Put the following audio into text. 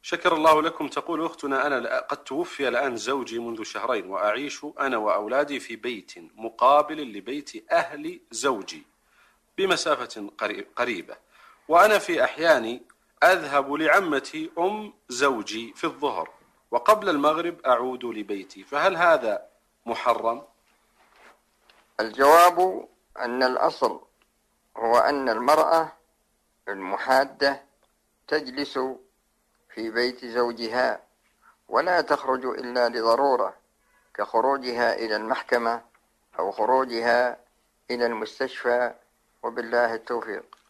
شكر الله لكم. تقول أختنا: أنا قد توفي الآن زوجي منذ شهرين، وأعيش أنا وأولادي في بيت مقابل لبيت أهل زوجي بمسافة قريبة، وأنا في أحيان أذهب لعمتي أم زوجي في الظهر، وقبل المغرب أعود لبيتي، فهل هذا محرم؟ الجواب أن الأصل هو أن المرأة المحادة تجلس في بيت زوجها ولا تخرج إلا لضرورة، كخروجها إلى المحكمة أو خروجها إلى المستشفى، وبالله التوفيق.